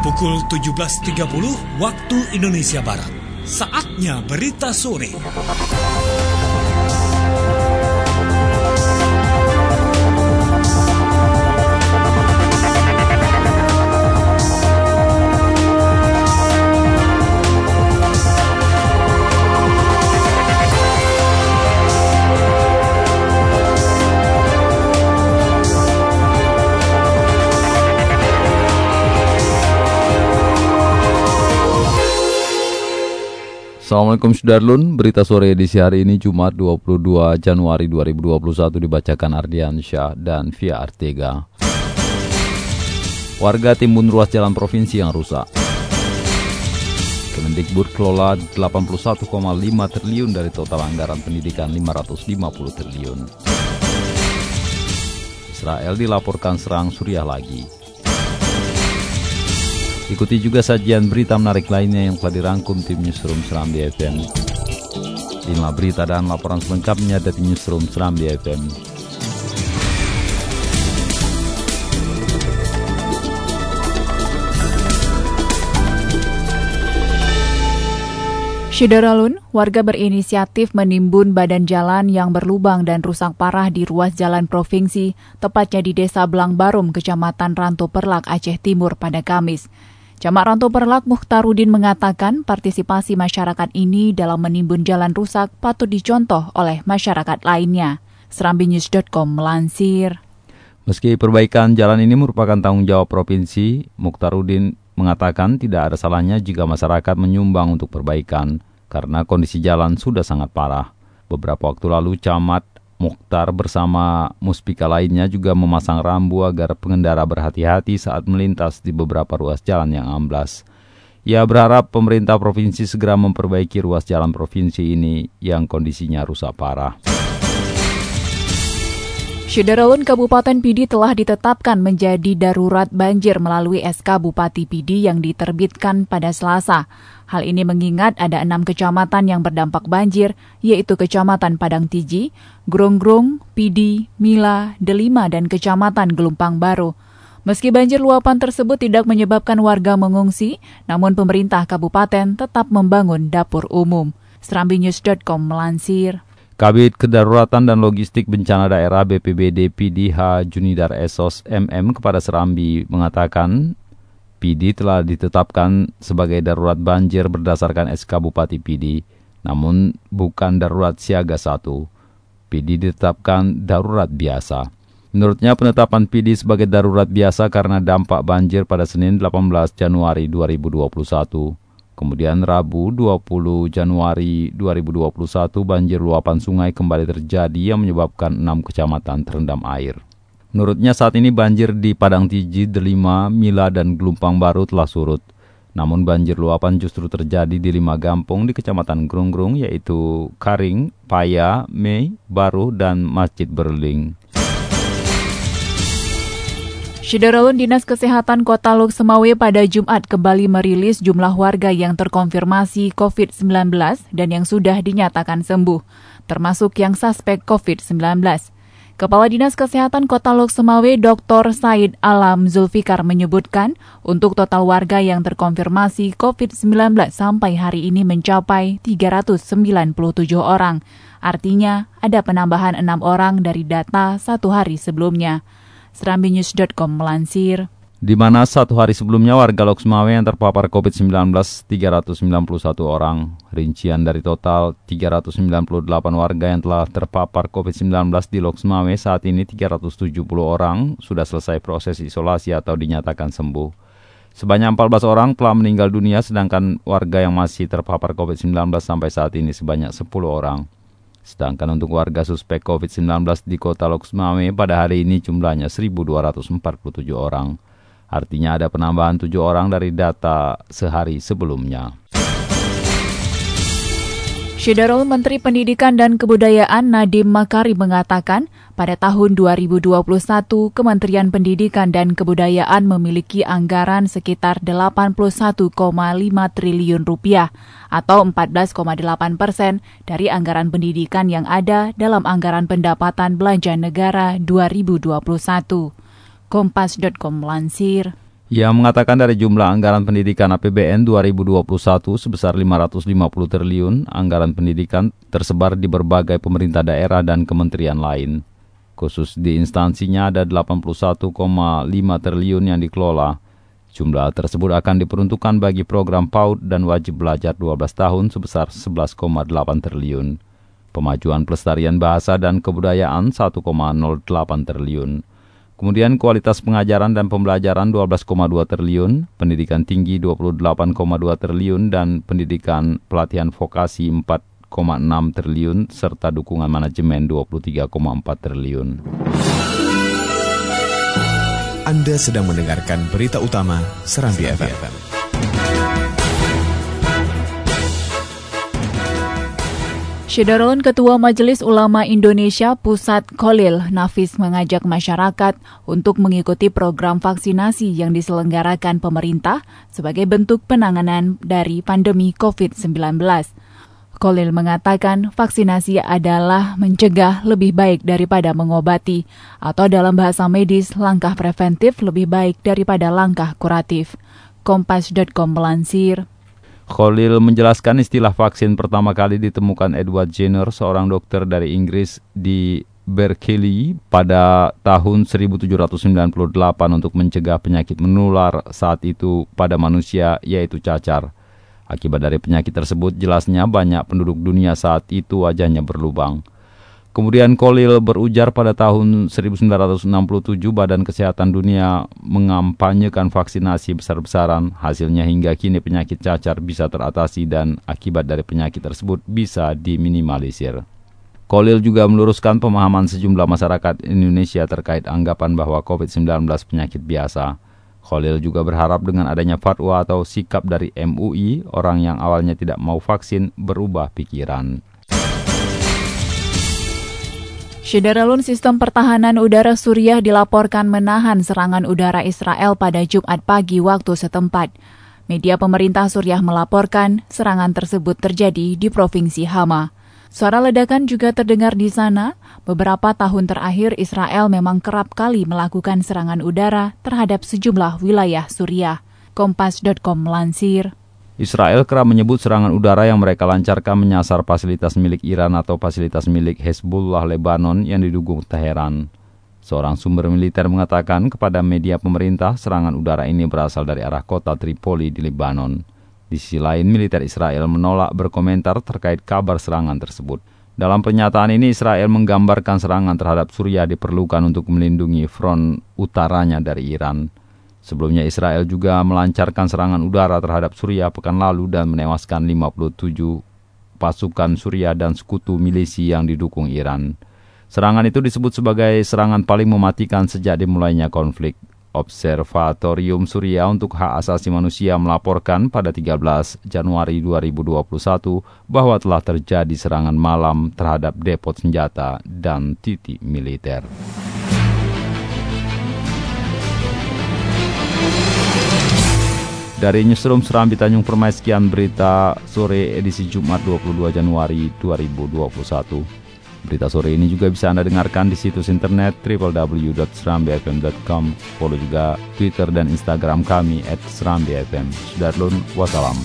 Pukul 17.30 waktu Indonesia Barat. Saatnya berita sore. Assalamualaikum Sudarlun, berita sore edisi hari ini Jumat 22 Januari 2021 dibacakan Ardian Syah dan Via Artega. Warga timbun ruas jalan provinsi yang rusak. Kemendikbud kelola 81,5 triliun dari total anggaran pendidikan 550 triliun. Israel dilaporkan serang Suriah lagi. Ikuti juga sajian berita menarik lainnya yang telah dirangkum tim Newsroom Serambi FM. 5 berita dan laporan selengkapnya dari Newsroom Serambi FM. Syederalun, warga berinisiatif menimbun badan jalan yang berlubang dan rusak parah di ruas jalan provinsi, tepatnya di Desa Blangbarum, Kecamatan Ranto Perlak, Aceh Timur pada Kamis. Camat Ranto Perlak Mukhtarudin mengatakan partisipasi masyarakat ini dalam menimbun jalan rusak patut dicontoh oleh masyarakat lainnya. SerambiNews.com melansir. Meski perbaikan jalan ini merupakan tanggung jawab provinsi, Mukhtarudin mengatakan tidak ada salahnya jika masyarakat menyumbang untuk perbaikan karena kondisi jalan sudah sangat parah. Beberapa waktu lalu Camat Mukhtar bersama muspika lainnya juga memasang rambu agar pengendara berhati-hati saat melintas di beberapa ruas jalan yang amblas. Ia berharap pemerintah provinsi segera memperbaiki ruas jalan provinsi ini yang kondisinya rusak parah. Syederalun, Kabupaten Pidi telah ditetapkan menjadi darurat banjir melalui SK Bupati Pidi yang diterbitkan pada Selasa. Hal ini mengingat ada 6 kecamatan yang berdampak banjir, yaitu Kecamatan Padang Tiji, Gronggrong, Pidi, Mila, Delima, dan Kecamatan Gelumpang Baru. Meski banjir luapan tersebut tidak menyebabkan warga mengungsi, namun pemerintah kabupaten tetap membangun dapur umum. SerambiNews.com melansir. Kabid Kedaruratan dan Logistik Bencana Daerah BPBD Pidi H. Junidar Esos MM kepada Serambi mengatakan Pidi telah ditetapkan sebagai darurat banjir berdasarkan SK Bupati Pidi, namun bukan darurat siaga 1. Pidi ditetapkan darurat biasa. Menurutnya penetapan Pidi sebagai darurat biasa karena dampak banjir pada Senin 18 Januari 2021. Kemudian Rabu 20 Januari 2021 banjir luapan sungai kembali terjadi yang menyebabkan 6 kecamatan terendam air. Menurutnya saat ini banjir di Padang Tiji, Delima, Mila, dan Gelumpang Baru telah surut. Namun banjir luapan justru terjadi di 5 kampung di Kecamatan Gronggrong yaitu Karing, Paya, Mei, Baru, dan Masjid Berling. Syederalun, Dinas Kesehatan Kota Lok Semawe pada Jumat kembali merilis jumlah warga yang terkonfirmasi COVID-19 dan yang sudah dinyatakan sembuh, termasuk yang suspek COVID-19. Kepala Dinas Kesehatan Kota Lok Semawe Dr. Said Alam Zulfikar menyebutkan untuk total warga yang terkonfirmasi COVID-19 sampai hari ini mencapai 397 orang. Artinya ada penambahan 6 orang dari data 1 hari sebelumnya. SerambiNews.com melansir. Di mana 1 hari sebelumnya warga Lok Semawe yang terpapar COVID-19 391 orang. Rincian dari total 398 warga yang telah terpapar COVID-19 di Lok Semawe saat ini 370 orang sudah selesai proses isolasi atau dinyatakan sembuh. Sebanyak 14 orang telah meninggal dunia sedangkan warga yang masih terpapar COVID-19 sampai saat ini sebanyak 10 orang. Sedangkan untuk warga suspek COVID-19 di kota Lok Semawe pada hari ini jumlahnya 1.247 orang. Artinya ada penambahan 7 orang dari data sehari sebelumnya. Syederul, Menteri Pendidikan dan Kebudayaan Nadiem Makarim mengatakan, pada tahun 2021 Kementerian Pendidikan dan Kebudayaan memiliki anggaran sekitar 81,5 triliun rupiah atau 14,8% dari anggaran pendidikan yang ada dalam anggaran pendapatan belanja negara 2021. Kompas.com melansir. Ia mengatakan dari jumlah anggaran pendidikan APBN 2021 sebesar 550 triliun, anggaran pendidikan tersebar di berbagai pemerintah daerah dan kementerian lain. Khusus di instansinya ada 81,5 triliun yang dikelola. Jumlah tersebut akan diperuntukkan bagi program PAUD dan wajib belajar 12 tahun sebesar 11,8 triliun. Pemajuan pelestarian bahasa dan kebudayaan 1,08 triliun. Kemudian kualitas pengajaran dan pembelajaran 12,2 triliun, pendidikan tinggi 28,2 triliun, dan pendidikan pelatihan vokasi 4,6 triliun, serta dukungan manajemen 23,4 triliun. Anda sedang mendengarkan berita utama Serambi FM. Syederalun Ketua Majelis Ulama Indonesia Pusat Khalil Nafis mengajak masyarakat untuk mengikuti program vaksinasi yang diselenggarakan pemerintah sebagai bentuk penanganan dari pandemi COVID-19. Khalil mengatakan vaksinasi adalah mencegah lebih baik daripada mengobati, atau dalam bahasa medis, langkah preventif lebih baik daripada langkah kuratif. Kompas.com melansir. Khalil menjelaskan istilah vaksin pertama kali ditemukan Edward Jenner, seorang dokter dari Inggris di Berkeley pada tahun 1798 untuk mencegah penyakit menular saat itu pada manusia, yaitu cacar. Akibat dari penyakit tersebut, jelasnya banyak penduduk dunia saat itu wajahnya berlubang. Kemudian Khalil berujar pada tahun 1967 Badan Kesehatan Dunia mengampanyekan vaksinasi besar-besaran. Hasilnya hingga kini penyakit cacar bisa teratasi dan akibat dari penyakit tersebut bisa diminimalisir. Khalil juga meluruskan pemahaman sejumlah masyarakat Indonesia terkait anggapan bahwa COVID-19 penyakit biasa. Khalil juga berharap dengan adanya fatwa atau sikap dari MUI, orang yang awalnya tidak mau vaksin berubah pikiran. Syederalun Sistem Pertahanan Udara Suriah dilaporkan menahan serangan udara Israel pada Jumat pagi waktu setempat. Media pemerintah Suriah melaporkan serangan tersebut terjadi di Provinsi Hama. Suara ledakan juga terdengar di sana. Beberapa tahun terakhir Israel memang kerap kali melakukan serangan udara terhadap sejumlah wilayah Suriah. Kompas.com melansir. Israel kerap menyebut serangan udara yang mereka lancarkan menyasar fasilitas milik Iran atau fasilitas milik Hezbollah Lebanon yang didukung Teheran. Seorang sumber militer mengatakan kepada media pemerintah serangan udara ini berasal dari arah kota Tripoli di Lebanon. Di sisi lain, militer Israel menolak berkomentar terkait kabar serangan tersebut. Dalam pernyataan ini, Israel menggambarkan serangan terhadap Suriah diperlukan untuk melindungi front utaranya dari Iran. Sebelumnya Israel juga melancarkan serangan udara terhadap Suriah pekan lalu dan menewaskan 57 pasukan Suriah dan sekutu milisi yang didukung Iran. Serangan itu disebut sebagai serangan paling mematikan sejak dimulainya konflik. Observatorium Suriah untuk Hak Asasi Manusia melaporkan pada 13 Januari 2021 bahwa telah terjadi serangan malam terhadap depot senjata dan titik militer. Dari Newsroom Serambi Tanjung Permai, sekian berita sore edisi Jumat 22 Januari 2021. Berita sore ini juga bisa Anda dengarkan di situs internet www.serambifm.com. Follow juga Twitter dan Instagram kami @serambifm. Sudarlun, wassalam.